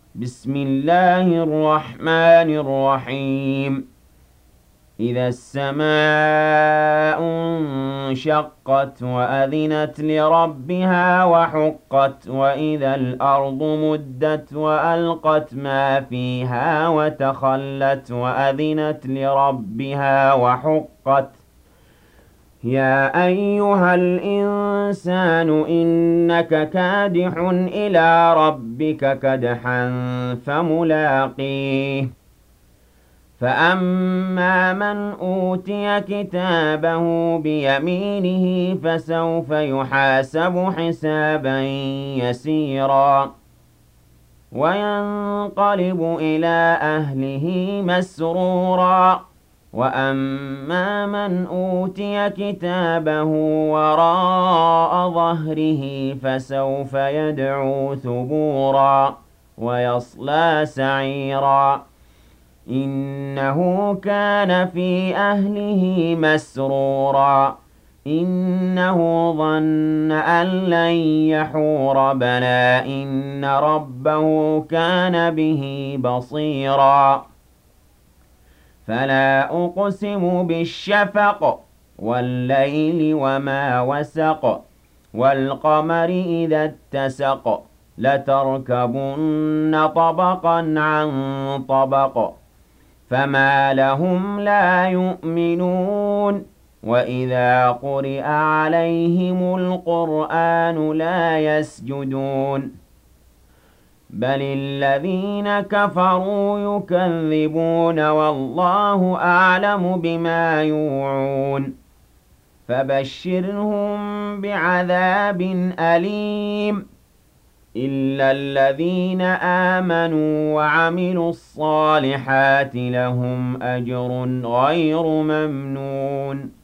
بسم الله الرحمن الرحيم. إذا السماء انشقت وأذنت لربها وحقت وإذا الأرض مدت وألقت ما فيها وتخلت وأذنت لربها وحقت يا أيها الإنسان إنك كادح إلى ربك كدحا فملاقيه فأما من أوتي كتابه بيمينه فسوف يحاسب حسابا يسيرا وينقلب إلى أهله مسرورا وأما من أوتي كتابه وراء ظهره فسوف يدعو ثبورا ويصلى سعيرا إنه كان في أهله مسرورا إنه ظن أن لن يحور بلى إن ربه كان به بصيرا فلا أقسم بالشفق والليل وما وسق والقمر إذا اتسق لتركبن طبقا عن طبق فما لهم لا يؤمنون وإذا قرئ عليهم القرآن لا يسجدون بل الذين كفروا يكذبون والله أعلم بما يوعون فبشرهم بعذاب أليم إلا الذين آمنوا وعملوا الصالحات لهم أجر غير ممنون